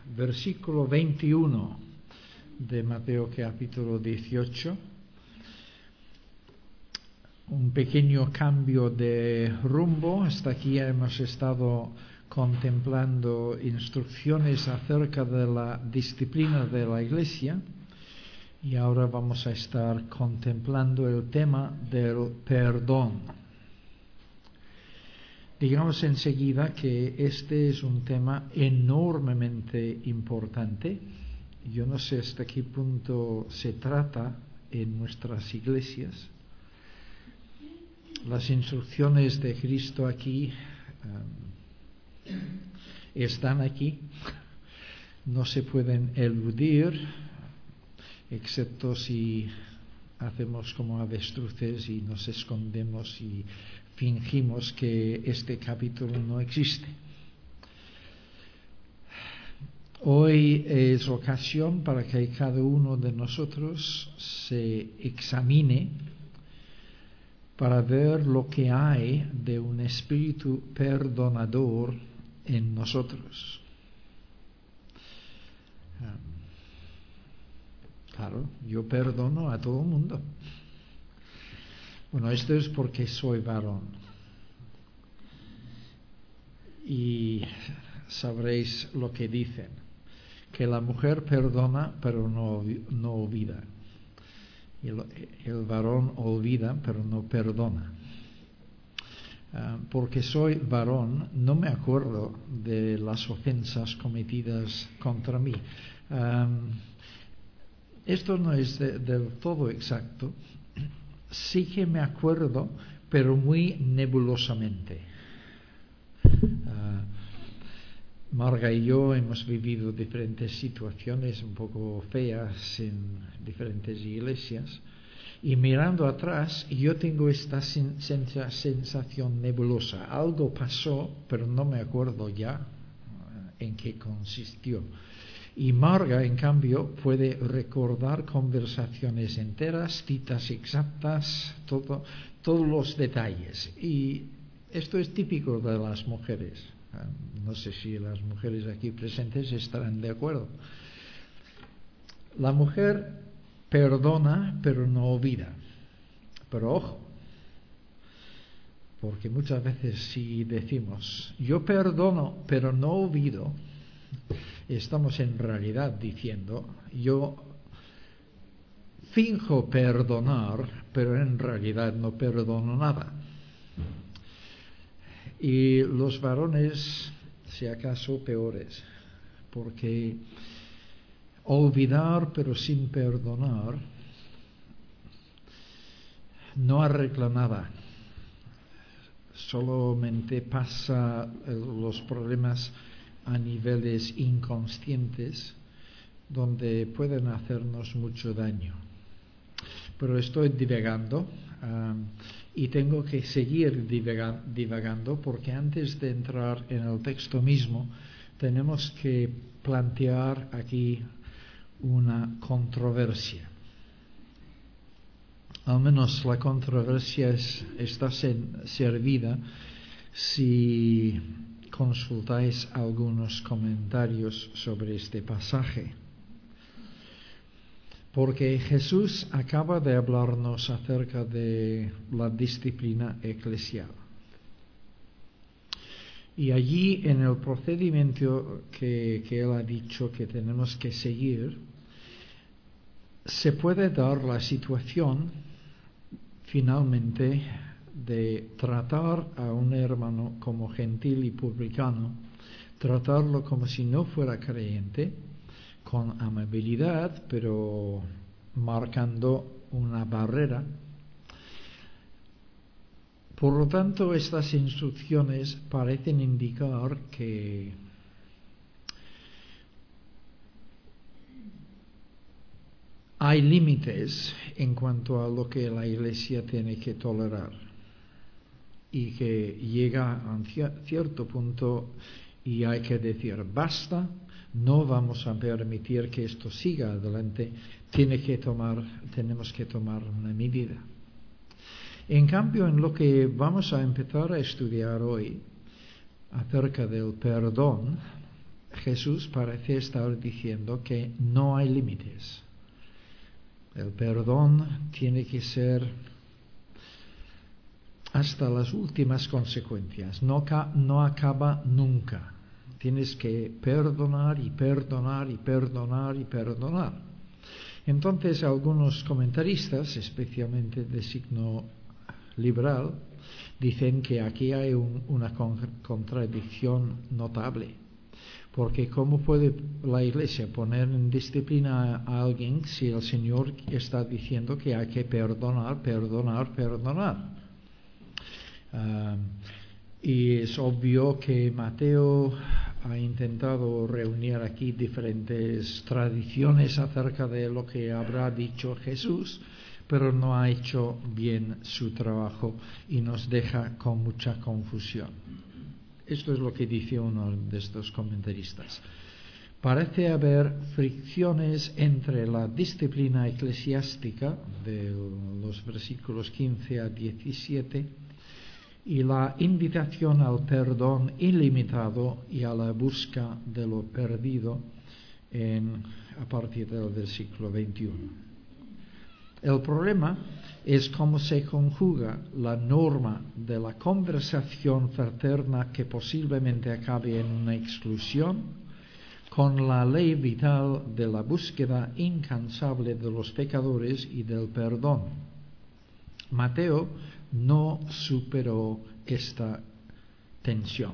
versículo 21 de Mateo capítulo 18. Un pequeño cambio de rumbo. Hasta aquí hemos estado contemplando instrucciones acerca de la disciplina de la Iglesia y ahora vamos a estar contemplando el tema del perdón. Digamos enseguida que este es un tema enormemente importante. Yo no sé hasta qué punto se trata en nuestras iglesias. Las instrucciones de Cristo aquí están aquí, no se pueden eludir, excepto si hacemos como avestruces y nos escondemos y fingimos que este capítulo no existe. Hoy es ocasión para que cada uno de nosotros se examine para ver lo que hay de un espíritu perdonador en nosotros. Claro, yo perdono a todo el mundo. Bueno, esto es porque soy varón. Y sabréis lo que dicen, que la mujer perdona pero no olvida. Y el varón olvida pero no perdona. Porque soy varón, no me acuerdo de las ofensas cometidas contra mí. Esto no es del todo exacto. Sí que me acuerdo, pero muy nebulosamente. Marga y yo hemos vivido diferentes situaciones un poco feas en diferentes iglesias y mirando atrás yo tengo esta sensación nebulosa. Algo pasó, pero no me acuerdo ya en qué consistió. Y Marga, en cambio, puede recordar conversaciones enteras, citas exactas, todos los detalles. Y esto es típico de las mujeres. No sé si las mujeres aquí presentes estarán de acuerdo. La mujer perdona, pero no olvida. Pero ojo, porque muchas veces si decimos, yo perdono, pero no olvido, estamos en realidad diciendo, yo finjo perdonar, pero en realidad no perdono nada. Y los varones, si acaso, peores, porque olvidar pero sin perdonar no arregla nada, solamente pasa los problemas a niveles inconscientes donde pueden hacernos mucho daño. Pero estoy divagando y tengo que seguir divagando porque antes de entrar en el texto mismo tenemos que plantear aquí una controversia. Al menos la controversia está servida si consultáis algunos comentarios sobre este pasaje. Porque Jesús acaba de hablarnos acerca de la disciplina eclesial. Y allí en el procedimiento que Él ha dicho que tenemos que seguir, se puede dar la situación finalmente de tratar a un hermano como gentil y publicano, tratarlo como si no fuera creyente, con amabilidad, pero marcando una barrera. Por lo tanto, estas instrucciones parecen indicar que hay límites en cuanto a lo que la Iglesia tiene que tolerar y que llega a un cierto punto y hay que decir basta. No vamos a permitir que esto siga adelante. Tenemos que tomar una medida. En cambio, en lo que vamos a empezar a estudiar hoy acerca del perdón, Jesús parece estar diciendo que no hay límites. El perdón tiene que ser hasta las últimas consecuencias, no acaba nunca. Tienes que perdonar y perdonar y perdonar y perdonar. Entonces algunos comentaristas, especialmente de signo liberal, dicen que aquí hay una contradicción notable. Porque ¿cómo puede la Iglesia poner en disciplina a alguien si el Señor está diciendo que hay que perdonar, perdonar, perdonar? Y es obvio que Mateo ha intentado reunir aquí diferentes tradiciones acerca de lo que habrá dicho Jesús, pero no ha hecho bien su trabajo y nos deja con mucha confusión. Esto es lo que dice uno de estos comentaristas. Parece haber fricciones entre la disciplina eclesiástica de los versículos 15 a 17 y la invitación al perdón ilimitado y a la busca de lo perdido a partir del versículo 21. El problema es cómo se conjuga la norma de la conversación fraterna que posiblemente acabe en una exclusión con la ley vital de la búsqueda incansable de los pecadores y del perdón. Mateo no superó esta tensión.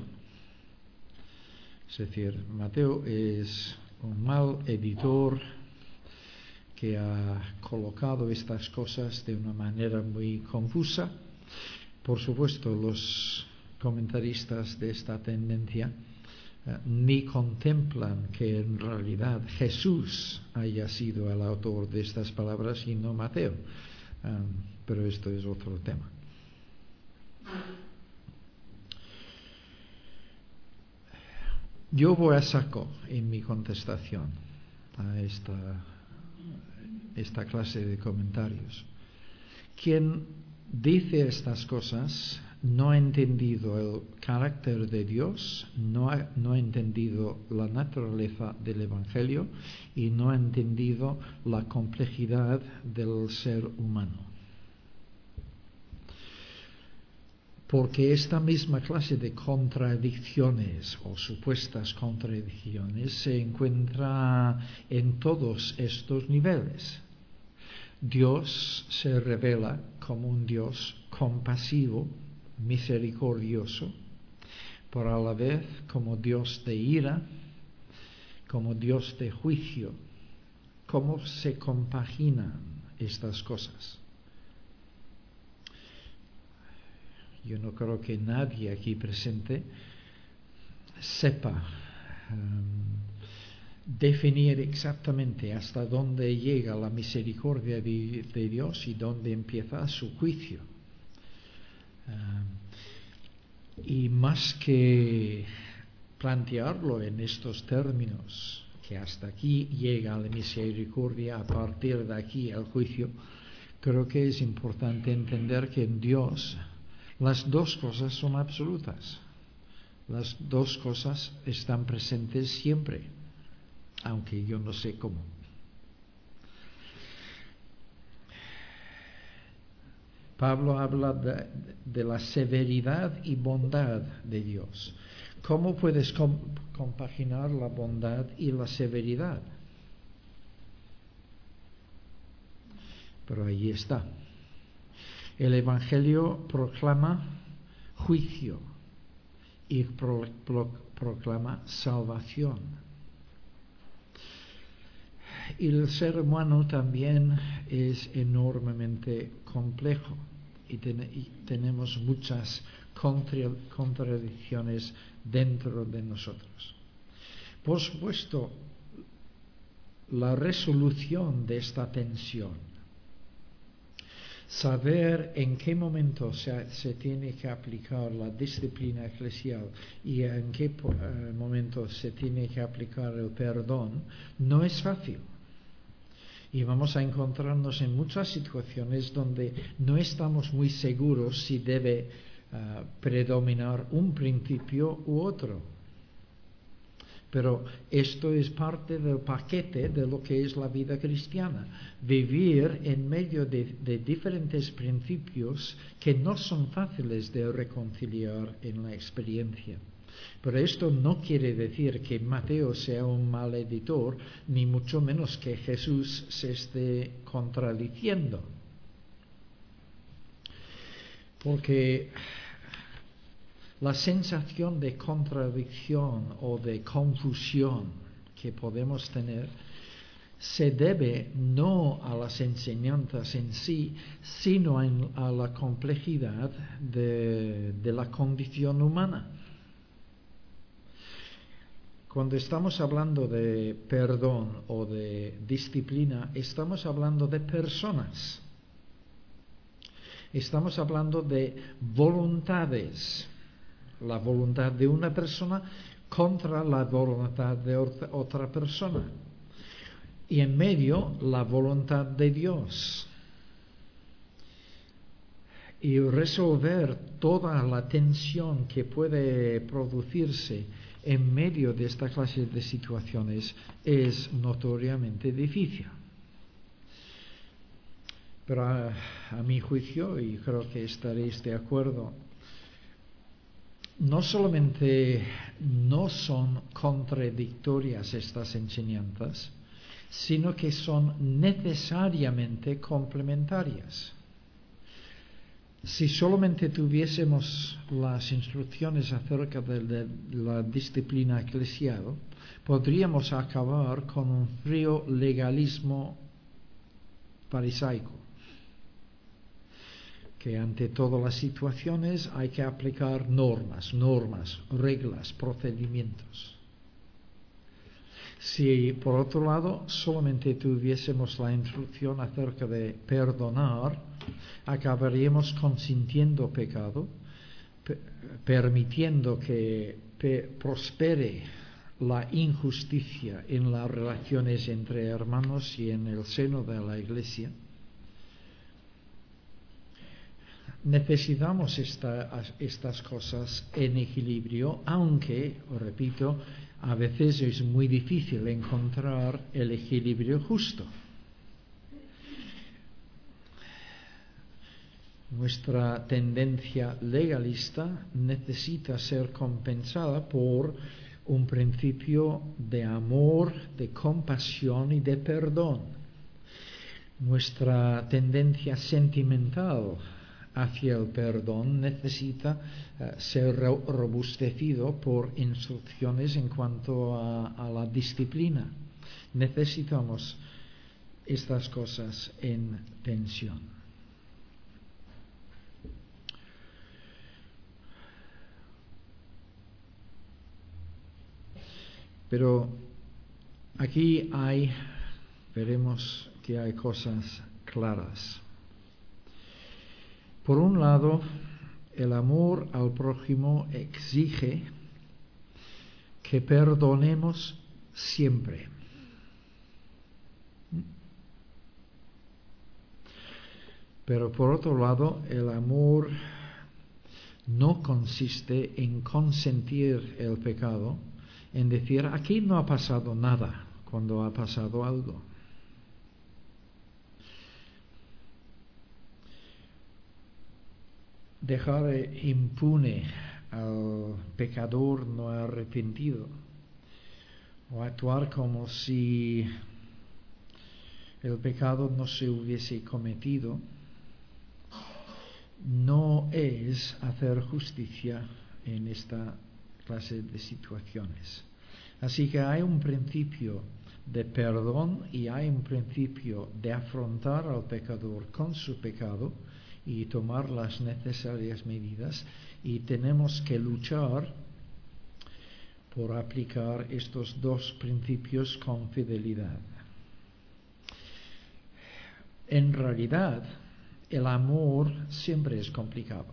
Es decir, Mateo es un mal editor que ha colocado estas cosas de una manera muy confusa. Por supuesto, los comentaristas de esta tendencia ni contemplan que en realidad Jesús haya sido el autor de estas palabras y no Mateo. Pero esto es otro tema. Yo voy a saco en mi contestación a esta clase de comentarios. Quien dice estas cosas no ha entendido el carácter de Dios, no ha entendido la naturaleza del Evangelio y no ha entendido la complejidad del ser humano. Porque esta misma clase de contradicciones o supuestas contradicciones se encuentra en todos estos niveles. Dios se revela como un Dios compasivo, misericordioso, pero a la vez como Dios de ira, como Dios de juicio. ¿Cómo se compaginan estas cosas? Yo no creo que nadie aquí presente sepa definir exactamente hasta dónde llega la misericordia de Dios y dónde empieza su juicio. Y más que plantearlo en estos términos, que hasta aquí llega la misericordia, a partir de aquí el juicio, creo que es importante entender que en Dios las dos cosas son absolutas. Las dos cosas están presentes siempre, aunque yo no sé cómo. Pablo habla de la severidad y bondad de Dios. ¿Cómo puedes compaginar la bondad y la severidad? Pero ahí está. El Evangelio proclama juicio y proclama salvación. Y el ser humano también es enormemente complejo y tenemos muchas contradicciones dentro de nosotros. Por supuesto, la resolución de esta tensión, saber en qué momento se tiene que aplicar la disciplina eclesial y en qué momento se tiene que aplicar el perdón, no es fácil. Y vamos a encontrarnos en muchas situaciones donde no estamos muy seguros si debe predominar un principio u otro. Pero esto es parte del paquete de lo que es la vida cristiana. Vivir en medio de diferentes principios que no son fáciles de reconciliar en la experiencia. Pero esto no quiere decir que Mateo sea un mal editor, ni mucho menos que Jesús se esté contradiciendo. Porque la sensación de contradicción o de confusión que podemos tener se debe no a las enseñanzas en sí, sino a la complejidad de la condición humana. Cuando estamos hablando de perdón o de disciplina, estamos hablando de personas. Estamos hablando de voluntades. La voluntad de una persona contra la voluntad de otra persona. Y en medio, la voluntad de Dios. Y resolver toda la tensión que puede producirse en medio de esta clase de situaciones es notoriamente difícil. Pero a mi juicio, y creo que estaréis de acuerdo, no solamente no son contradictorias estas enseñanzas, sino que son necesariamente complementarias. Si solamente tuviésemos las instrucciones acerca de la disciplina eclesial, podríamos acabar con un frío legalismo farisaico, que ante todas las situaciones hay que aplicar normas, reglas, procedimientos. Si por otro lado solamente tuviésemos la instrucción acerca de perdonar, acabaríamos consintiendo pecado, permitiendo que prospere la injusticia en las relaciones entre hermanos y en el seno de la Iglesia. Necesitamos estas cosas en equilibrio, aunque, repito, a veces es muy difícil encontrar el equilibrio justo. Nuestra tendencia legalista necesita ser compensada por un principio de amor, de compasión y de perdón. Nuestra tendencia sentimental hacia el perdón necesita ser robustecido por instrucciones en cuanto a la disciplina. Necesitamos estas cosas en tensión. Pero aquí veremos que hay cosas claras. Por un lado, el amor al prójimo exige que perdonemos siempre. Pero por otro lado, el amor no consiste en consentir el pecado, en decir, aquí no ha pasado nada, cuando ha pasado algo. Dejar impune al pecador no arrepentido, o actuar como si el pecado no se hubiese cometido, no es hacer justicia en esta clase de situaciones. Así que hay un principio de perdón y hay un principio de afrontar al pecador con su pecado y tomar las necesarias medidas, y tenemos que luchar por aplicar estos dos principios con fidelidad. En realidad, el amor siempre es complicado.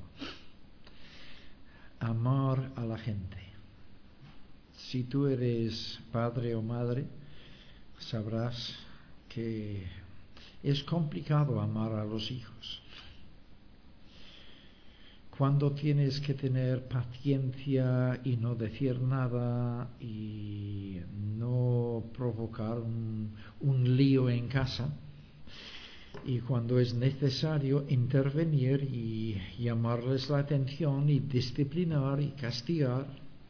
Amar a la gente. Si tú eres padre o madre, sabrás que es complicado amar a los hijos. cuando tienes que tener paciencia y no decir nada y no provocar un lío en casa, y cuando es necesario intervenir y llamarles la atención y disciplinar y castigar,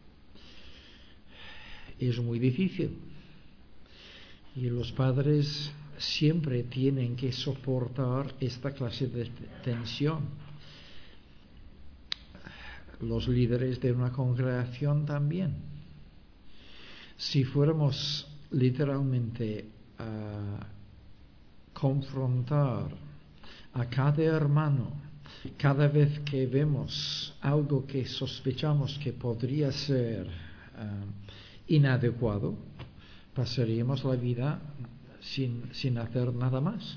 es muy difícil. Y los padres siempre tienen que soportar esta clase de tensión. Los líderes de una congregación también. Si fuéramos literalmente a confrontar a cada hermano cada vez que vemos algo que sospechamos que podría ser inadecuado, pasaríamos la vida sin hacer nada más.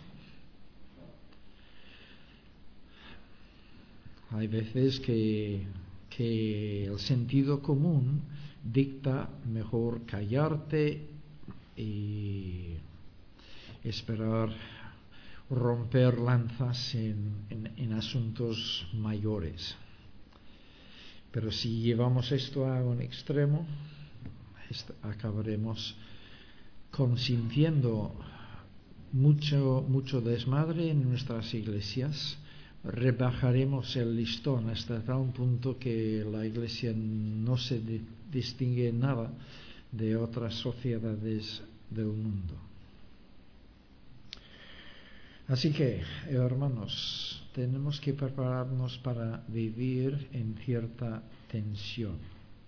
Hay veces que el sentido común dicta mejor callarte y esperar romper lanzas en asuntos mayores. Pero si llevamos esto a un extremo, acabaremos consintiendo mucho desmadre en nuestras iglesias. Rebajaremos el listón hasta tal punto que la iglesia no se distingue en nada de otras sociedades del mundo. Así que, hermanos, tenemos que prepararnos para vivir en cierta tensión.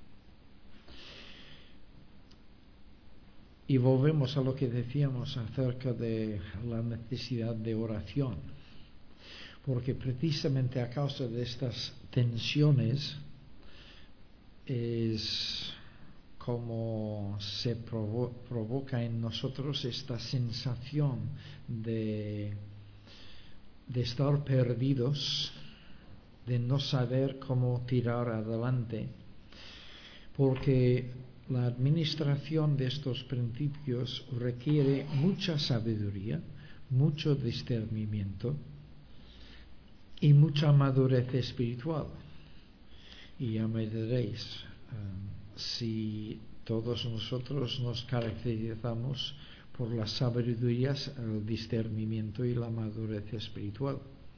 Y volvemos a lo que decíamos acerca de la necesidad de oración. Porque precisamente a causa de estas tensiones es como se provoca en nosotros esta sensación de estar perdidos, de no saber cómo tirar adelante, porque la administración de estos principios requiere mucha sabiduría, mucho discernimiento y mucha madurez espiritual. Y ya me diréis, si todos nosotros nos caracterizamos por las sabidurías, el discernimiento y la madurez espiritual.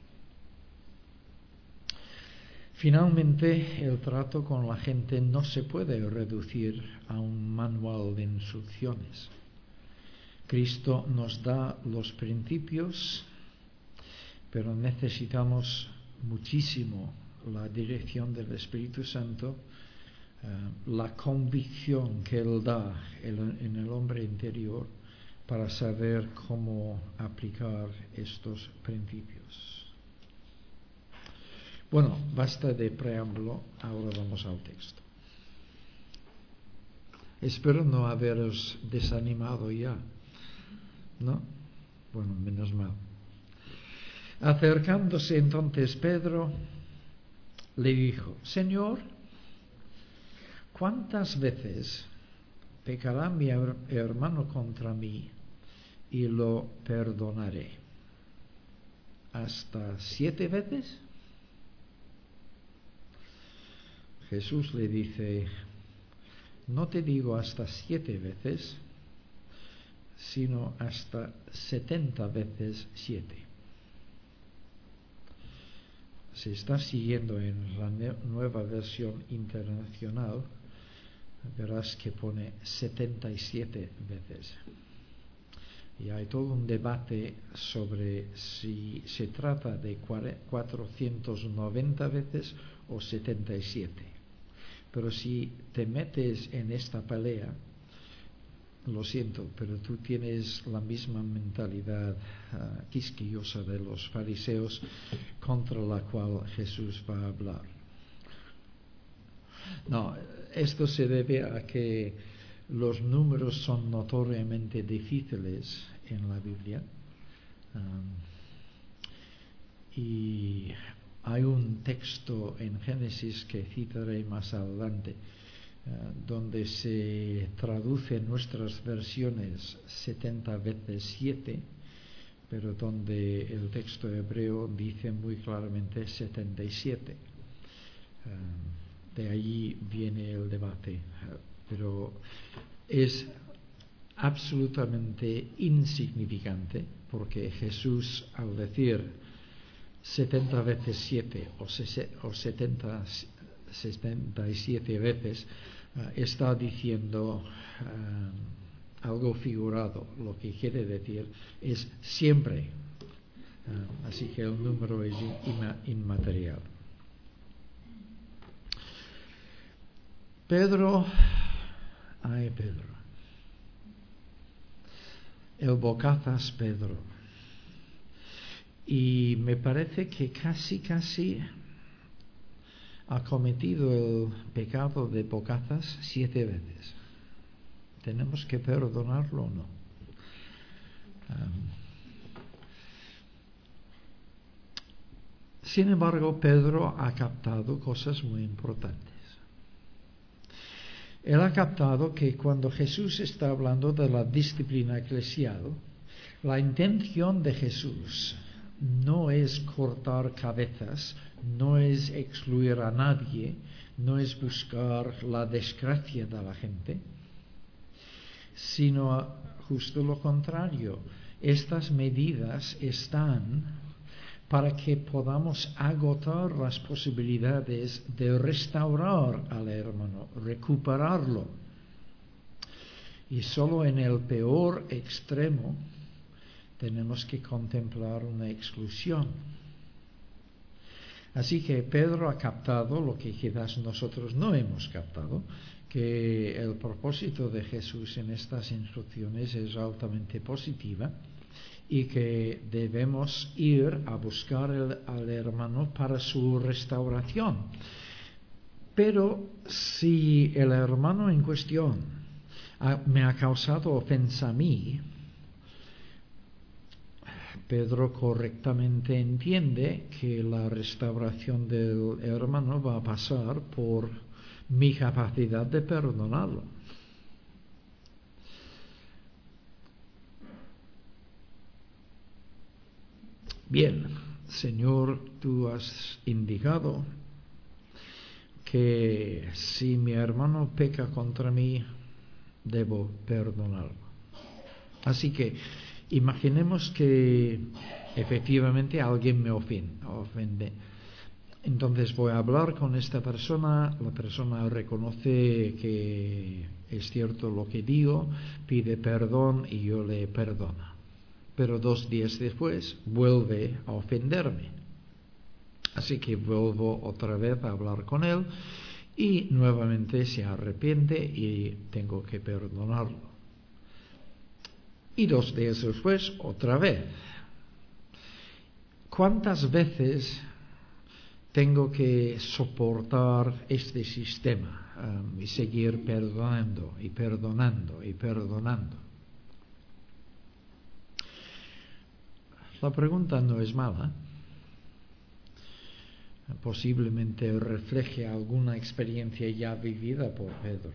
Finalmente, el trato con la gente no se puede reducir a un manual de instrucciones. Cristo nos da los principios, pero necesitamos muchísimo la dirección del Espíritu Santo, la convicción que Él da en el hombre interior para saber cómo aplicar estos principios. Bueno, basta de preámbulo, ahora vamos al texto. Espero no haberos desanimado ya, ¿no? Bueno, menos mal. Acercándose entonces Pedro, le dijo: Señor, ¿cuántas veces pecará mi hermano contra mí y lo perdonaré? ¿Hasta 7 veces? Jesús le dice: no te digo hasta 7 veces, sino hasta 70 veces 7. Si estás siguiendo en la nueva versión internacional, verás que pone 77 veces. Y hay todo un debate sobre si se trata de 490 veces o 77. Pero si te metes en esta pelea, lo siento, pero tú tienes la misma mentalidad quisquillosa de los fariseos contra la cual Jesús va a hablar. No, esto se debe a que los números son notoriamente difíciles en la Biblia, y hay un texto en Génesis que citaré más adelante, donde se traduce en nuestras versiones 70 veces 7, pero donde el texto hebreo dice muy claramente 77. De allí viene el debate, pero es absolutamente insignificante, porque Jesús, al decir 70 veces 7 o 77 veces, está diciendo algo figurado. Lo que quiere decir es siempre. Así que el número es inmaterial. Pedro, el bocazas Pedro. Y me parece que casi ha cometido el pecado de bocazas 7 veces. ¿Tenemos que perdonarlo o no? Sin embargo, Pedro ha captado cosas muy importantes. Él ha captado que cuando Jesús está hablando de la disciplina eclesial, la intención de Jesús no es cortar cabezas, no es excluir a nadie, no es buscar la desgracia de la gente, sino justo lo contrario. Estas medidas están para que podamos agotar las posibilidades de restaurar al hermano, recuperarlo. Y solo en el peor extremo tenemos que contemplar una exclusión. Así que Pedro ha captado lo que quizás nosotros no hemos captado, que el propósito de Jesús en estas instrucciones es altamente positiva, y que debemos ir a buscar al hermano para su restauración. Pero si el hermano en cuestión me ha causado ofensa a mí, Pedro correctamente entiende que la restauración del hermano va a pasar por mi capacidad de perdonarlo. Bien, Señor, tú has indicado que si mi hermano peca contra mí, debo perdonarlo. Así que imaginemos que efectivamente alguien me ofende. Entonces voy a hablar con esta persona, la persona reconoce que es cierto lo que digo, pide perdón y yo le perdono. Pero 2 días después vuelve a ofenderme. Así que vuelvo otra vez a hablar con él y nuevamente se arrepiente y tengo que perdonarlo. Y 2 días después otra vez. ¿Cuántas veces tengo que soportar este sistema y seguir perdonando y perdonando y perdonando? La pregunta no es mala. Posiblemente refleje alguna experiencia ya vivida por Pedro.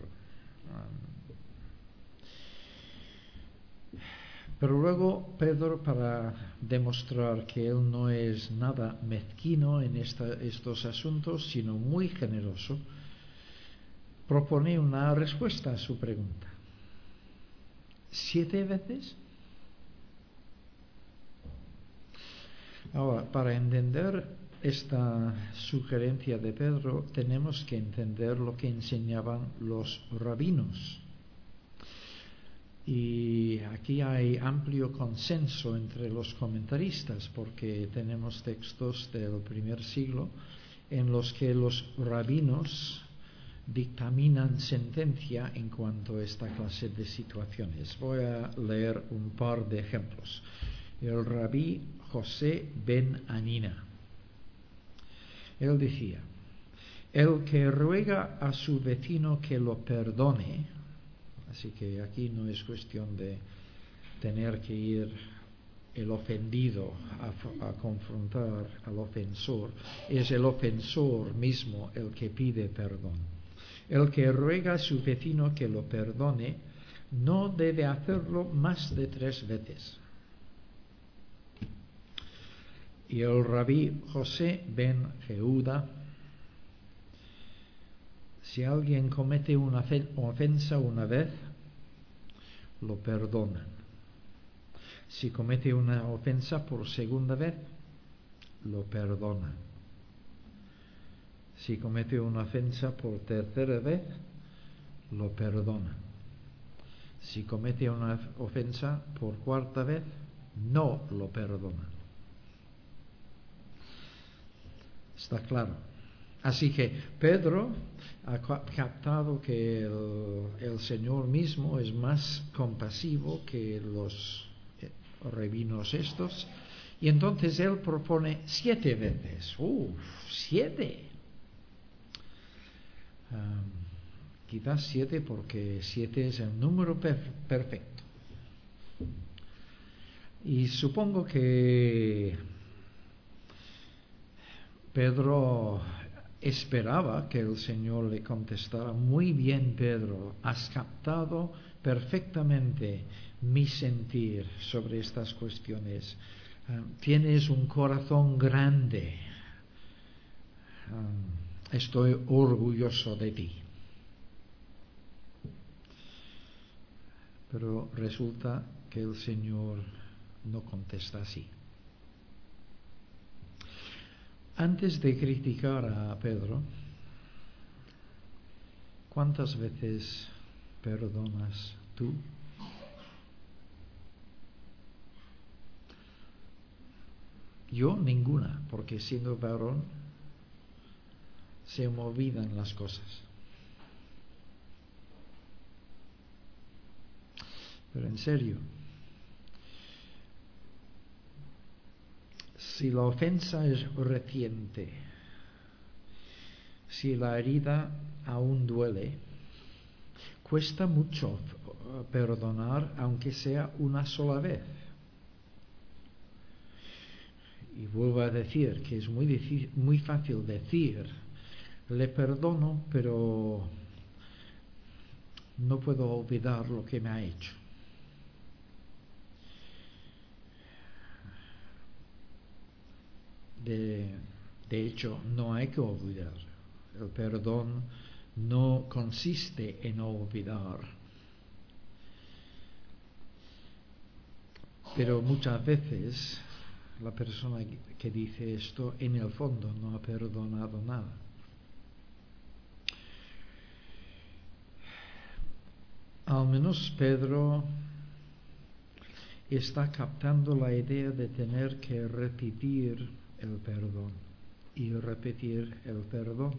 Pero luego Pedro, para demostrar que él no es nada mezquino en estos asuntos, sino muy generoso, propone una respuesta a su pregunta. 7 veces. Ahora, para entender esta sugerencia de Pedro, tenemos que entender lo que enseñaban los rabinos. Y aquí hay amplio consenso entre los comentaristas, porque tenemos textos del primer siglo en los que los rabinos dictaminan sentencia en cuanto a esta clase de situaciones. Voy a leer un par de ejemplos. El rabí José ben Anina, él decía: el que ruega a su vecino que lo perdone, así que aquí no es cuestión de tener que ir el ofendido a confrontar al ofensor, es el ofensor mismo el que pide perdón. El que ruega a su vecino que lo perdone no debe hacerlo más de 3 veces. Y el rabí José ben Jehúda Si alguien comete una ofensa una vez, lo perdonan. Si comete una ofensa por segunda vez, lo perdonan. Si comete una ofensa por tercera vez, lo perdonan. Si comete una ofensa por cuarta vez, no lo perdonan. Está claro. Así que Pedro ha captado que el Señor mismo es más compasivo que los rabinos estos, y entonces él propone 7 veces. 7. Quizás 7 porque 7 es el número perfecto. Y supongo que Pedro esperaba que el Señor le contestara: muy bien, Pedro, has captado perfectamente mi sentir sobre estas cuestiones. Tienes un corazón grande. Estoy orgulloso de ti. Pero resulta que el Señor no contesta así. Antes de criticar a Pedro, ¿cuántas veces perdonas tú? Yo ninguna, porque siendo varón se me olvidan las cosas. Pero en serio, si la ofensa es reciente, si la herida aún duele, cuesta mucho perdonar, aunque sea una sola vez. Y vuelvo a decir que es muy fácil decir: le perdono, pero no puedo olvidar lo que me ha hecho. De hecho, no hay que olvidar. El perdón no consiste en olvidar. Pero muchas veces la persona que dice esto, en el fondo, no ha perdonado nada. Al menos Pedro está captando la idea de tener que repetir el perdón y repetir el perdón.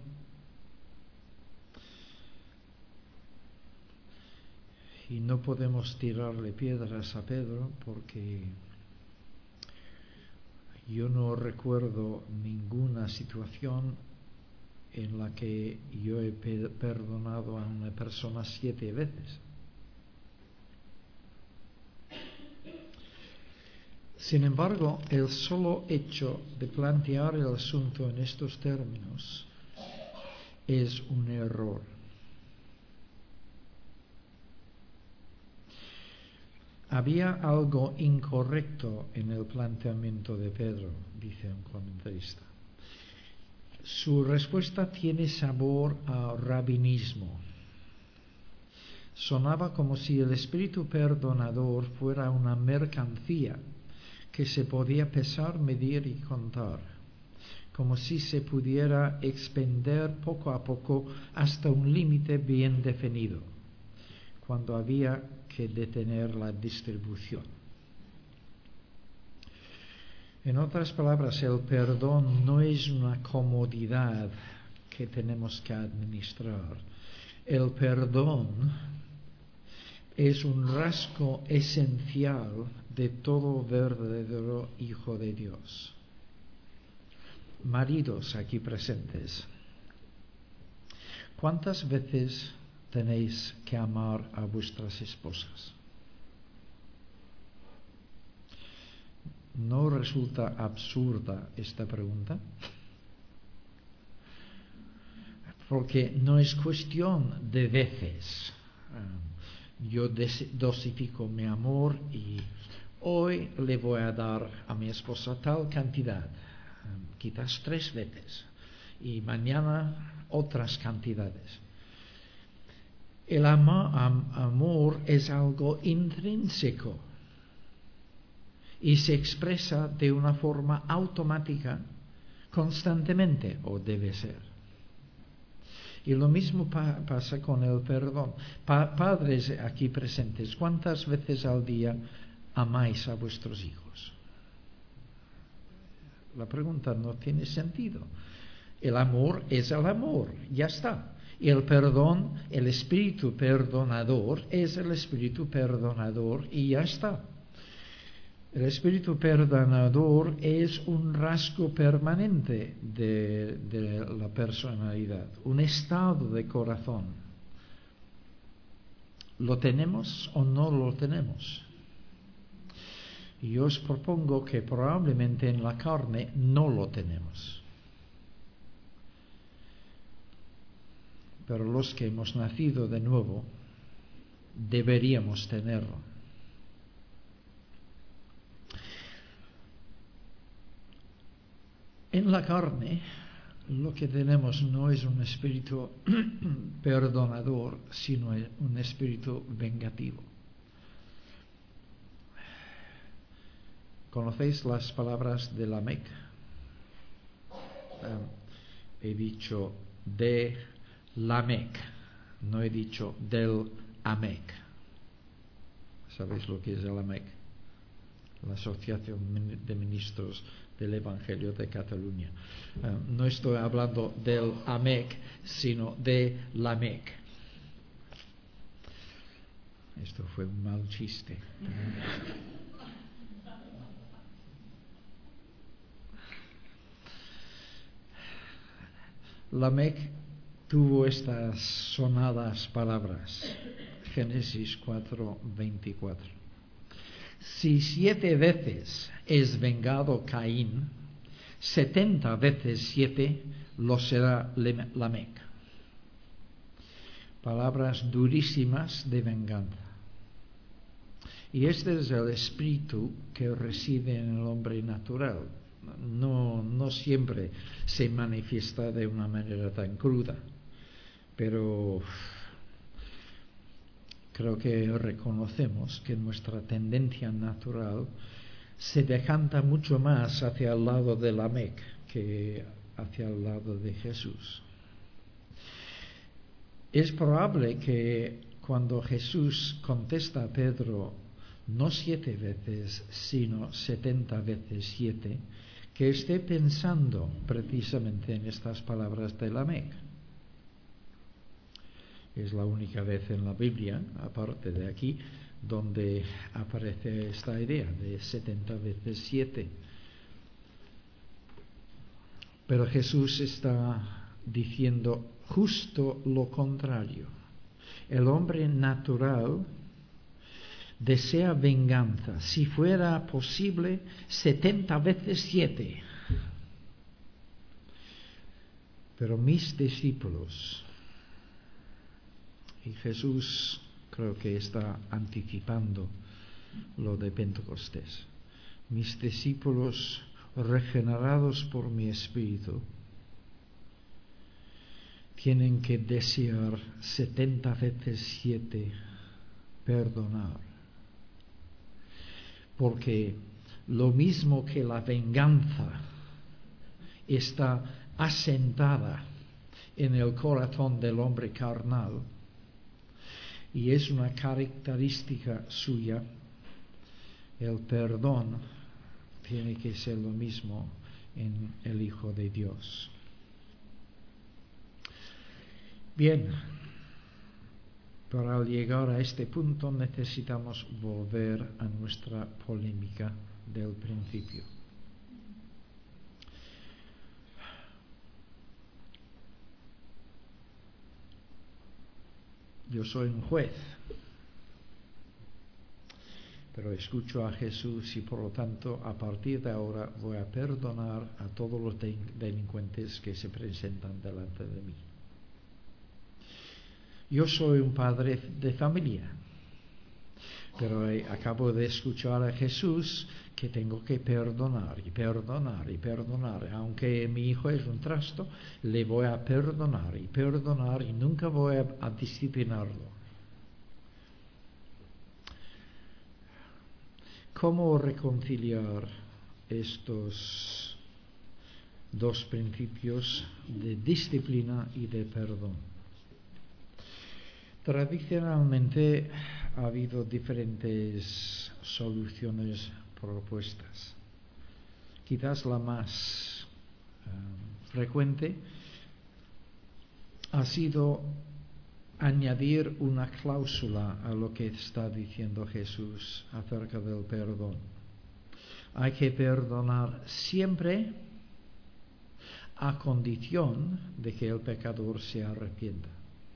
Y no podemos tirarle piedras a Pedro, porque yo no recuerdo ninguna situación en la que yo he perdonado a una persona 7 veces. Sin embargo, el solo hecho de plantear el asunto en estos términos es un error. Había algo incorrecto en el planteamiento de Pedro, dice un comentarista. Su respuesta tiene sabor a rabinismo. Sonaba como si el espíritu perdonador fuera una mercancía que se podía pesar, medir y contar, como si se pudiera expender poco a poco hasta un límite bien definido, cuando había que detener la distribución. En otras palabras, el perdón no es una comodidad que tenemos que administrar. El perdón es un rasgo esencial de todo verdadero hijo de Dios. Maridos aquí presentes, ¿cuántas veces tenéis que amar a vuestras esposas? ¿No resulta absurda esta pregunta? Porque no es cuestión de veces. Yo dosifico mi amor y hoy le voy a dar a mi esposa tal cantidad, quizás 3 veces, y mañana otras cantidades. El amor es algo intrínseco y se expresa de una forma automática constantemente, o debe ser. Y lo mismo pasa con el perdón. Padres aquí presentes, ¿cuántas veces al día amáis a vuestros hijos? La pregunta no tiene sentido. El amor es el amor, ya está. Y el perdón, el espíritu perdonador, es el espíritu perdonador y ya está. El espíritu perdonador es un rasgo permanente de la personalidad, un estado de corazón. ¿Lo tenemos o no lo tenemos? Y yo os propongo que probablemente en la carne no lo tenemos. Pero los que hemos nacido de nuevo deberíamos tenerlo. En la carne lo que tenemos no es un espíritu perdonador, sino un espíritu vengativo. ¿Conocéis las palabras de Lamec? He dicho de Lamec, no he dicho del Amec. ¿Sabéis lo que es el Amec? La Asociación de Ministros del Evangelio de Cataluña. No estoy hablando del Amec, sino de Lamec. Esto fue un mal chiste. Lamec tuvo estas sonadas palabras. Génesis 4:24. Si 7 veces es vengado Caín, 70 veces 7 lo será Lamec. Palabras durísimas de venganza. Y este es el espíritu que reside en el hombre natural. No siempre se manifiesta de una manera tan cruda, pero creo que reconocemos que nuestra tendencia natural se decanta mucho más hacia el lado de Lamec que hacia el lado de Jesús. Es probable que cuando Jesús contesta a Pedro, no 7 veces, sino 70 veces 7, que esté pensando precisamente en estas palabras de Lamec. Es la única vez en la Biblia, aparte de aquí, donde aparece esta idea de 70 veces 7. Pero Jesús está diciendo justo lo contrario. El hombre natural desea venganza, si fuera posible, 70 veces 7. Pero mis discípulos, y Jesús creo que está anticipando lo de Pentecostés, mis discípulos regenerados por mi espíritu tienen que desear 70 veces 7 perdonar. Porque lo mismo que la venganza está asentada en el corazón del hombre carnal y es una característica suya, el perdón tiene que ser lo mismo en el Hijo de Dios. Bien, pero al llegar a este punto necesitamos volver a nuestra polémica del principio. Yo soy un juez, pero escucho a Jesús y por lo tanto a partir de ahora voy a perdonar a todos los delincuentes que se presentan delante de mí. Yo soy un padre de familia, pero acabo de escuchar a Jesús que tengo que perdonar y perdonar y perdonar. Aunque mi hijo es un trasto, le voy a perdonar y perdonar y nunca voy a disciplinarlo. ¿Cómo reconciliar estos dos principios de disciplina y de perdón? Tradicionalmente ha habido diferentes soluciones propuestas. Quizás la más frecuente ha sido añadir una cláusula a lo que está diciendo Jesús acerca del perdón. Hay que perdonar siempre a condición de que el pecador se arrepienta.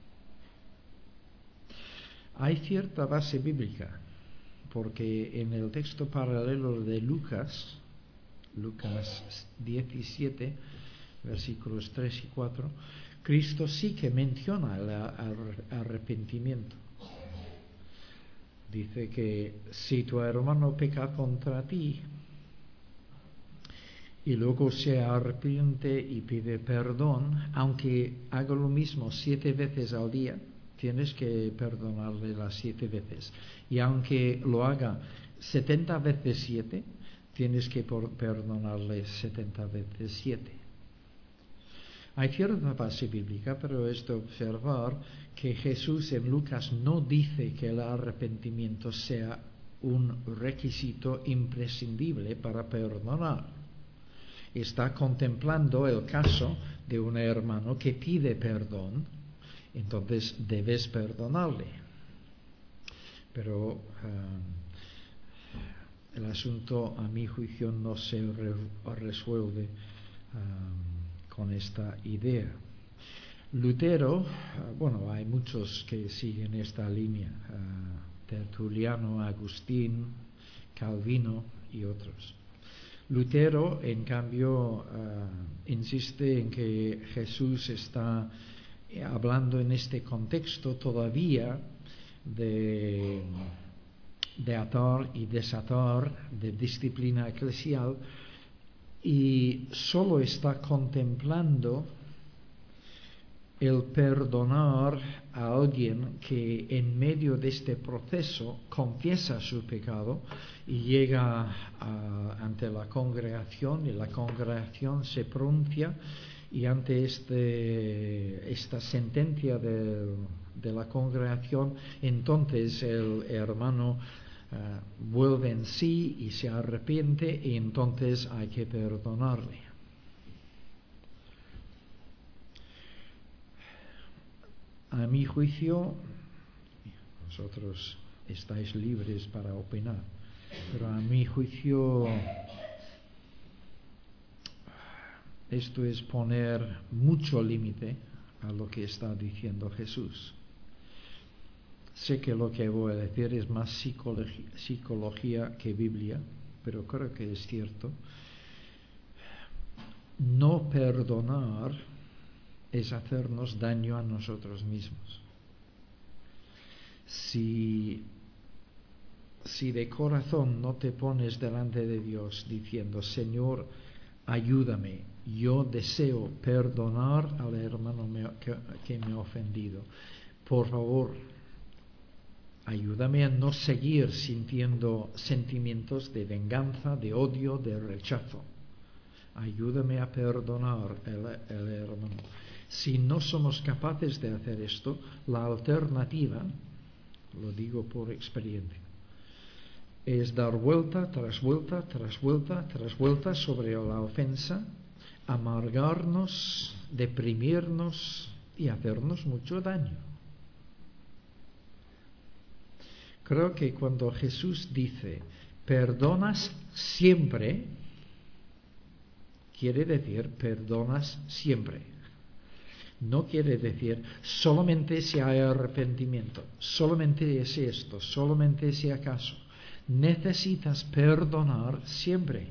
Hay cierta base bíblica, porque en el texto paralelo de Lucas 17, versículos 3 y 4, Cristo sí que menciona el arrepentimiento. Dice que si tu hermano peca contra ti y luego se arrepiente y pide perdón, aunque haga lo mismo 7 veces al día, tienes que perdonarle las 7 veces. Y aunque lo haga 70 veces 7, tienes que perdonarle 70 veces 7. Hay cierta base bíblica, pero es de observar que Jesús en Lucas no dice que el arrepentimiento sea un requisito imprescindible para perdonar. Está contemplando el caso de un hermano que pide perdón, entonces debes perdonarle. Pero el asunto, a mi juicio, no se resuelve con esta idea. Lutero, hay muchos que siguen esta línea, Tertuliano, Agustín, Calvino y otros. Lutero, en cambio, insiste en que Jesús está hablando en este contexto todavía de atar y desatar, de disciplina eclesial, y solo está contemplando el perdonar a alguien que en medio de este proceso confiesa su pecado y llega ante la congregación, y la congregación se pronuncia, y ante esta sentencia de la congregación, entonces el hermano vuelve en sí y se arrepiente, y entonces hay que perdonarle. A mi juicio, vosotros estáis libres para opinar, pero a mi juicio esto es poner mucho límite a lo que está diciendo Jesús. Sé que lo que voy a decir es más psicología que Biblia, pero creo que es cierto. No perdonar es hacernos daño a nosotros mismos. Si de corazón no te pones delante de Dios diciendo: Señor, ayúdame, yo deseo perdonar al hermano que me ha ofendido, por favor, ayúdame a no seguir sintiendo sentimientos de venganza, de odio, de rechazo. Ayúdame a perdonar el hermano. Si no somos capaces de hacer esto, la alternativa, lo digo por experiencia, es dar vuelta tras vuelta tras vuelta tras vuelta sobre la ofensa, amargarnos, deprimirnos y hacernos mucho daño. Creo que cuando Jesús dice perdonas siempre, quiere decir perdonas siempre. No quiere decir solamente si hay arrepentimiento, solamente es esto, solamente si acaso. Necesitas perdonar siempre.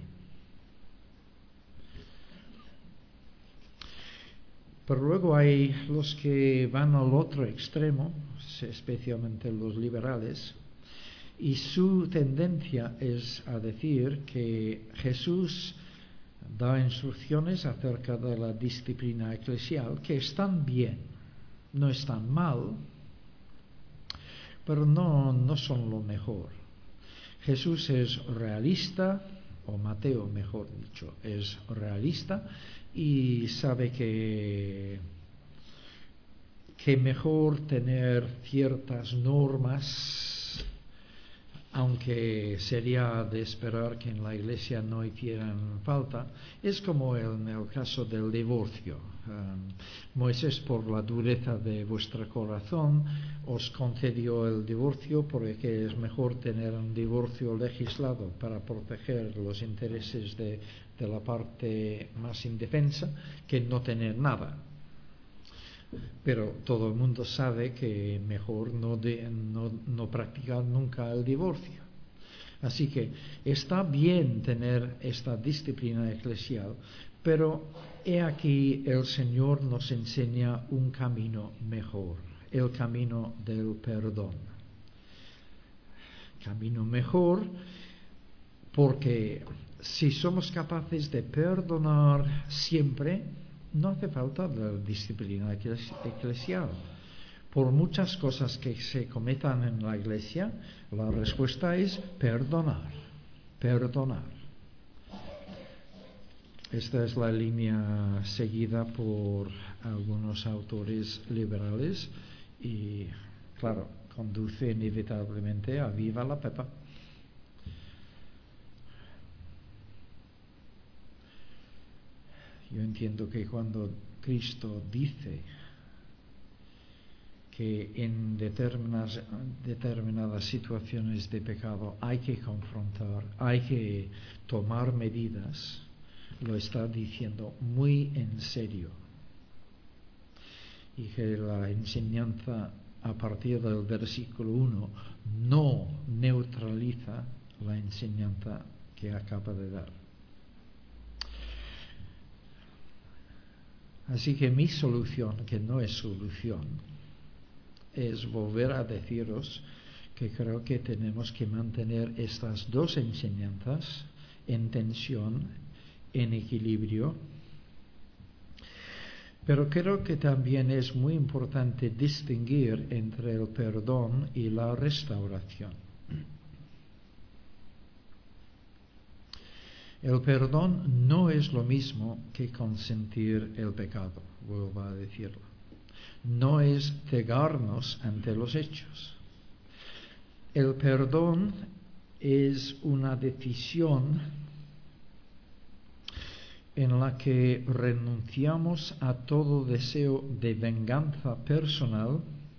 Pero luego hay los que van al otro extremo, especialmente los liberales, y su tendencia es a decir que Jesús da instrucciones acerca de la disciplina eclesial que están bien, no están mal, pero no son lo mejor. Jesús es realista, o Mateo mejor dicho, es realista y sabe que mejor tener ciertas normas, aunque sería de esperar que en la Iglesia no hicieran falta. Es como en el caso del divorcio. Moisés, por la dureza de vuestro corazón, os concedió el divorcio porque es mejor tener un divorcio legislado para proteger los intereses de la parte más indefensa que no tener nada. Pero todo el mundo sabe que mejor no practicar nunca el divorcio. Así que está bien tener esta disciplina eclesial, pero he aquí el Señor nos enseña un camino mejor, el camino del perdón. Camino mejor porque si somos capaces de perdonar siempre, no hace falta la disciplina eclesial. Por muchas cosas que se cometan en la Iglesia, la respuesta es perdonar. Perdonar. Esta es la línea seguida por algunos autores liberales y, claro, conduce inevitablemente a viva la pepa. Yo entiendo que cuando Cristo dice que en determinadas situaciones de pecado hay que confrontar, hay que tomar medidas, lo está diciendo muy en serio. Y que la enseñanza a partir del versículo 1 no neutraliza la enseñanza que acaba de dar. Así que mi solución, que no es solución, es volver a deciros que creo que tenemos que mantener estas dos enseñanzas en tensión, en equilibrio. Pero creo que también es muy importante distinguir entre el perdón y la restauración. El perdón no es lo mismo que consentir el pecado, vuelvo a decirlo. No es cegarnos ante los hechos. El perdón es una decisión en la que renunciamos a todo deseo de venganza personal,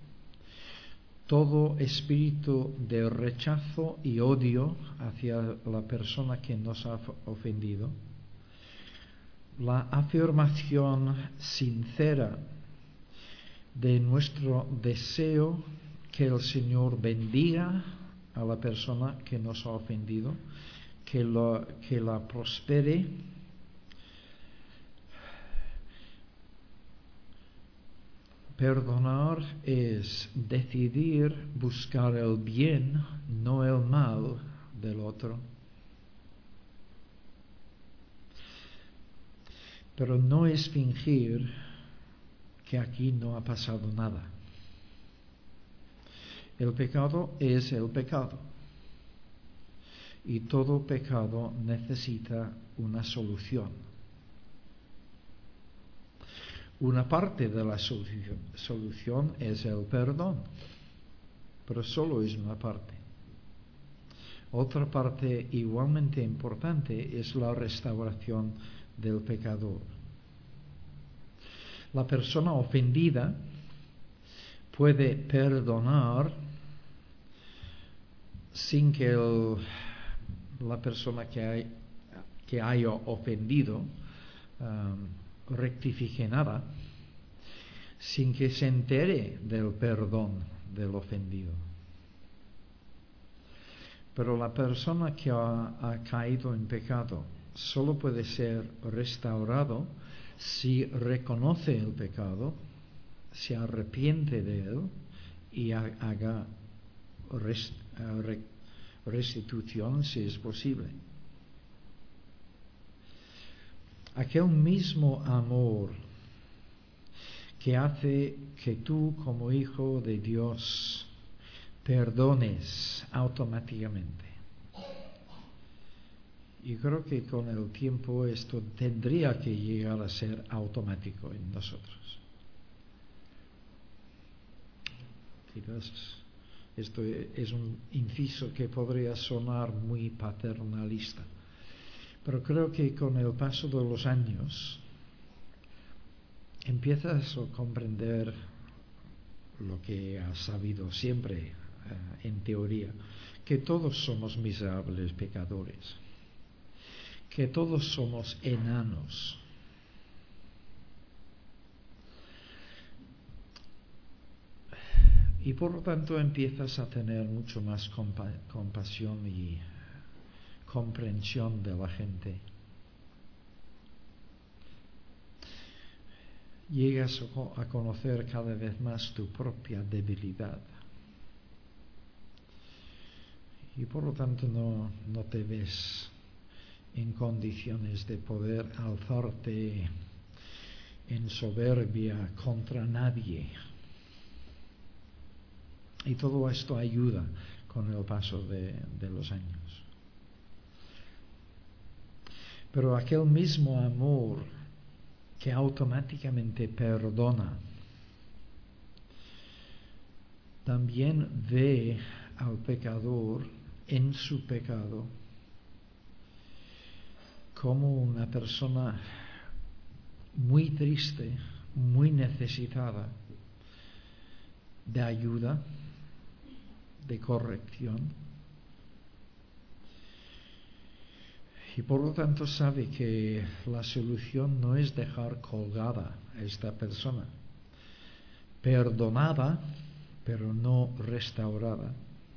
todo espíritu de rechazo y odio hacia la persona que nos ha ofendido, la afirmación sincera de nuestro deseo que el Señor bendiga a la persona que nos ha ofendido, que la prospere, perdonar es decidir buscar el bien, no el mal del otro. Pero no es fingir que aquí no ha pasado nada. El pecado es el pecado. Y todo pecado necesita una solución. Una parte de la solución es el perdón, pero solo es una parte. Otra parte igualmente importante es la restauración del pecador. La persona ofendida puede perdonar sin que la persona que haya ofendido rectifique nada, sin que se entere del perdón del ofendido. Pero la persona que ha caído en pecado solo puede ser restaurado si reconoce el pecado, se arrepiente de él y haga restitución si es posible. Aquel mismo amor que hace que tú como hijo de Dios perdones automáticamente, Y creo que con el tiempo esto tendría que llegar a ser automático en nosotros. Quizás esto es un inciso que podría sonar muy paternalista, pero creo que con el paso de los años empiezas a comprender lo que has sabido siempre en teoría, que todos somos miserables pecadores, que todos somos enanos. Y por lo tanto empiezas a tener mucho más compasión y comprensión de la gente. Llegas a conocer cada vez más tu propia debilidad. Y por lo tanto no te ves en condiciones de poder alzarte en soberbia contra nadie. Y todo esto ayuda con el paso de los años. Pero aquel mismo amor que automáticamente perdona, también ve al pecador en su pecado como una persona muy triste, muy necesitada de ayuda, de corrección, y por lo tanto sabe que la solución no es dejar colgada a esta persona, perdonada pero no restaurada,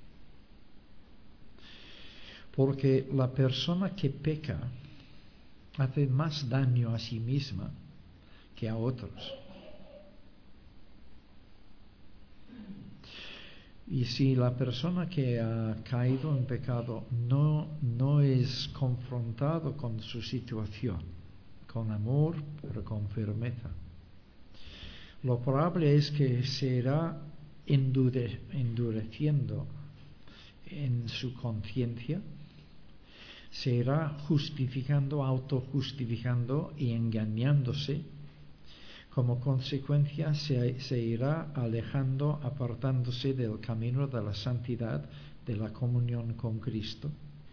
porque la persona que peca hace más daño a sí misma que a otros. Y si la persona que ha caído en pecado no es confrontado con su situación, con amor, pero con firmeza, lo probable es que se irá endureciendo en su conciencia, se irá justificando, autojustificando y engañándose. Como consecuencia se irá alejando, apartándose del camino de la santidad, de la comunión con Cristo.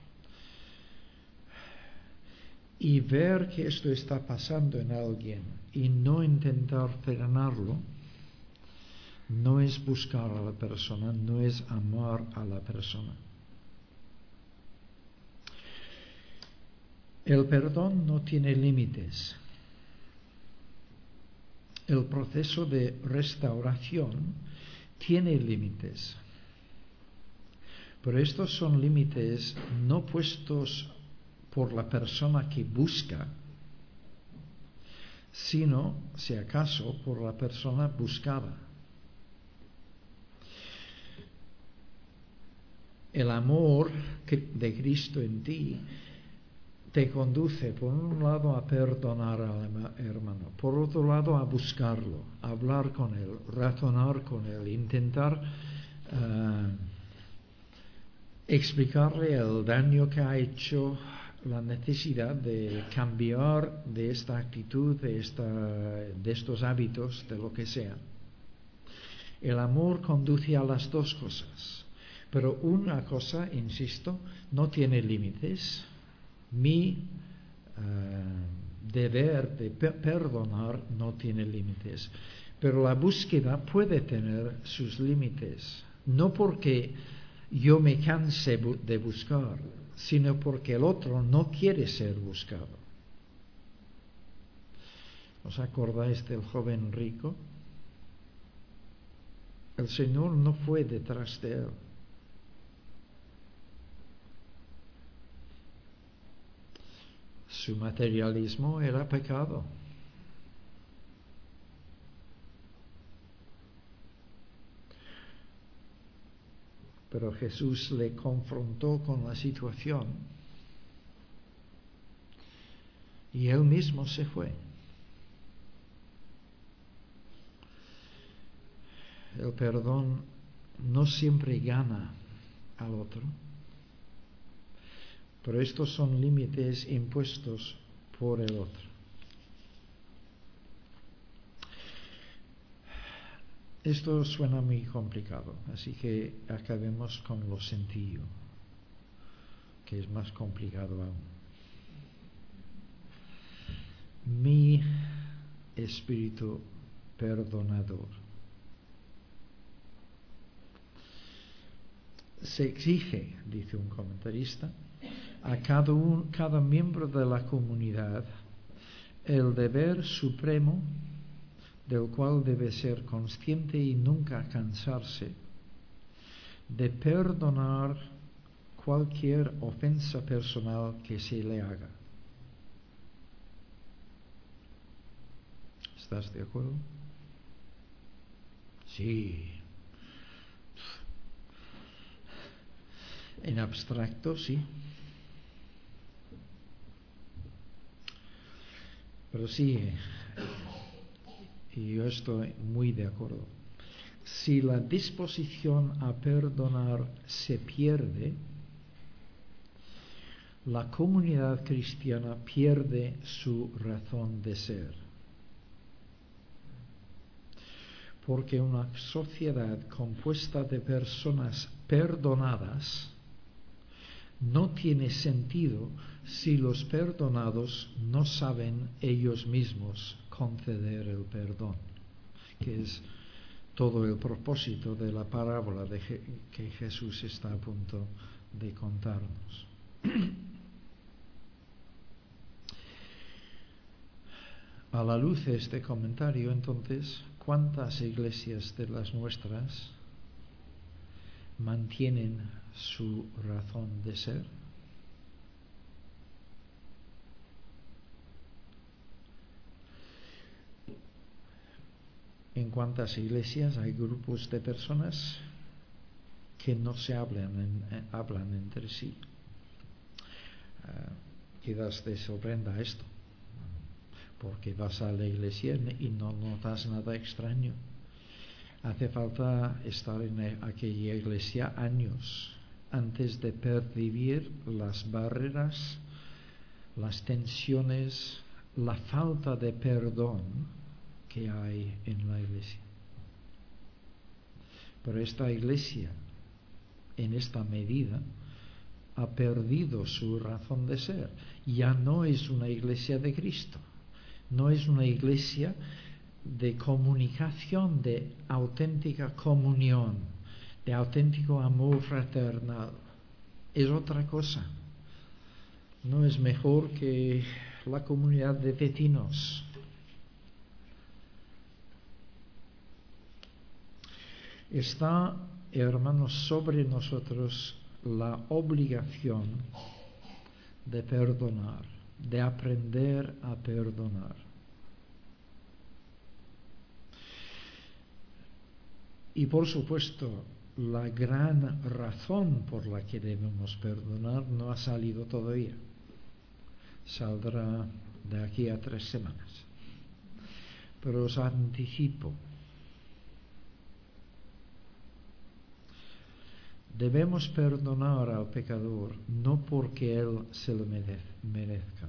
Y ver que esto está pasando en alguien y no intentar frenarlo, no es buscar a la persona, no es amar a la persona. El perdón no tiene límites. El proceso de restauración tiene límites, pero estos son límites no puestos por la persona que busca, sino, si acaso, por la persona buscada. El amor de Cristo en ti te conduce, por un lado, a perdonar al hermano, por otro lado, a buscarlo, a hablar con él, razonar con él, intentar explicarle el daño que ha hecho, la necesidad de cambiar de esta actitud, de estos hábitos, de lo que sea. El amor conduce a las dos cosas, pero una cosa, insisto, no tiene límites. Mi deber de perdonar no tiene límites, pero la búsqueda puede tener sus límites, no porque yo me canse de buscar, sino porque el otro no quiere ser buscado. ¿Os acordáis del joven rico? El Señor no fue detrás de él. Su materialismo era pecado. Pero Jesús le confrontó con la situación y él mismo se fue. El perdón no siempre gana al otro, Pero estos son límites impuestos por el otro. Esto suena muy complicado, así que acabemos con lo sencillo, que es más complicado aún. Mi espíritu perdonador. Se exige, dice un comentarista, a cada miembro de la comunidad el deber supremo del cual debe ser consciente y nunca cansarse de perdonar cualquier ofensa personal que se le haga. ¿Estás de acuerdo? Sí. En abstracto, sí. Pero sí, y yo estoy muy de acuerdo. Si la disposición a perdonar se pierde, la comunidad cristiana pierde su razón de ser. Porque una sociedad compuesta de personas perdonadas no tiene sentido si los perdonados no saben ellos mismos conceder el perdón, que es todo el propósito de la parábola que Jesús está a punto de contarnos. A la luz de este comentario, entonces, ¿cuántas iglesias de las nuestras mantienen su razón de ser? ¿En cuántas iglesias hay grupos de personas que no se hablan entre sí? Quizás te sorprenda esto, porque vas a la iglesia y no notas nada extraño. Hace falta estar en aquella iglesia años antes de percibir las barreras, las tensiones, la falta de perdón que hay en la iglesia. Pero esta iglesia, en esta medida, ha perdido su razón de ser. Ya no es una iglesia de Cristo, no es una iglesia de comunicación, de auténtica comunión, de auténtico amor fraternal. Es otra cosa. No es mejor que la comunidad de vecinos. Está, hermanos, sobre nosotros la obligación de perdonar, de aprender a perdonar. Y por supuesto, la gran razón por la que debemos perdonar no ha salido todavía. Saldrá de aquí a 3 semanas. Pero os anticipo. Debemos perdonar al pecador no porque él se lo merezca,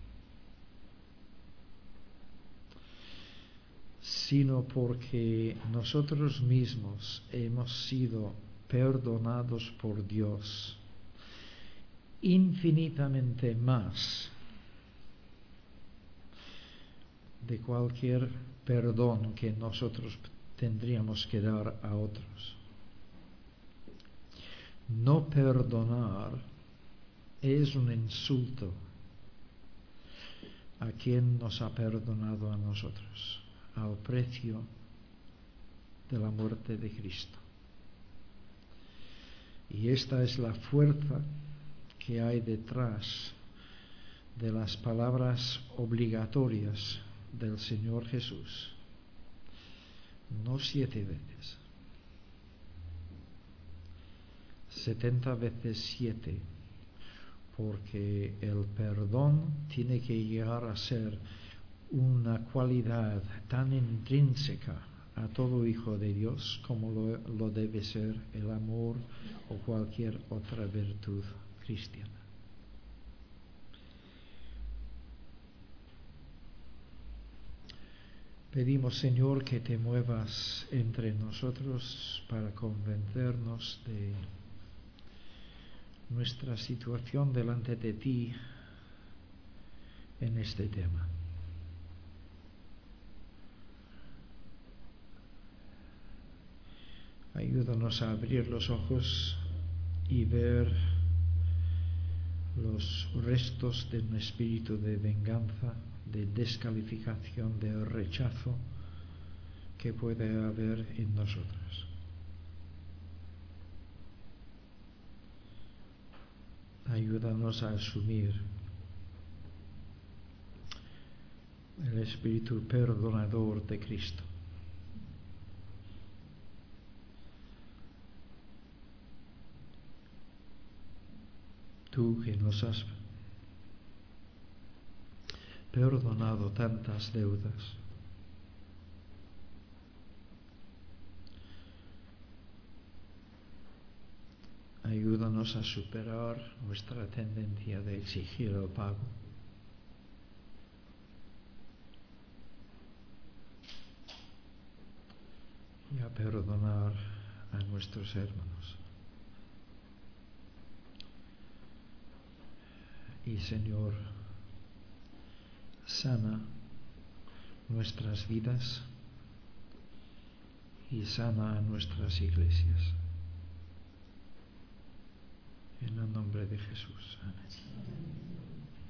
sino porque nosotros mismos hemos sido perdonados por Dios infinitamente más de cualquier perdón que nosotros tendríamos que dar a otros. No perdonar es un insulto a quien nos ha perdonado a nosotros, al precio de la muerte de Cristo. Y esta es la fuerza que hay detrás de las palabras obligatorias del Señor Jesús. No 7 veces, 70 veces 7, porque el perdón tiene que llegar a ser una cualidad tan intrínseca a todo hijo de Dios como lo debe ser el amor o cualquier otra virtud cristiana. Pedimos, Señor, que te muevas entre nosotros para convencernos de nuestra situación delante de ti en este tema. Ayúdanos a abrir los ojos y ver los restos de un espíritu de venganza, de descalificación, de rechazo que puede haber en nosotros. Ayúdanos a asumir el espíritu perdonador de Cristo. Tú que nos has perdonado tantas deudas, ayúdanos a superar nuestra tendencia de exigir el pago y a perdonar a nuestros hermanos. Y Señor, sana nuestras vidas y sana a nuestras iglesias. En el nombre de Jesús. Amén.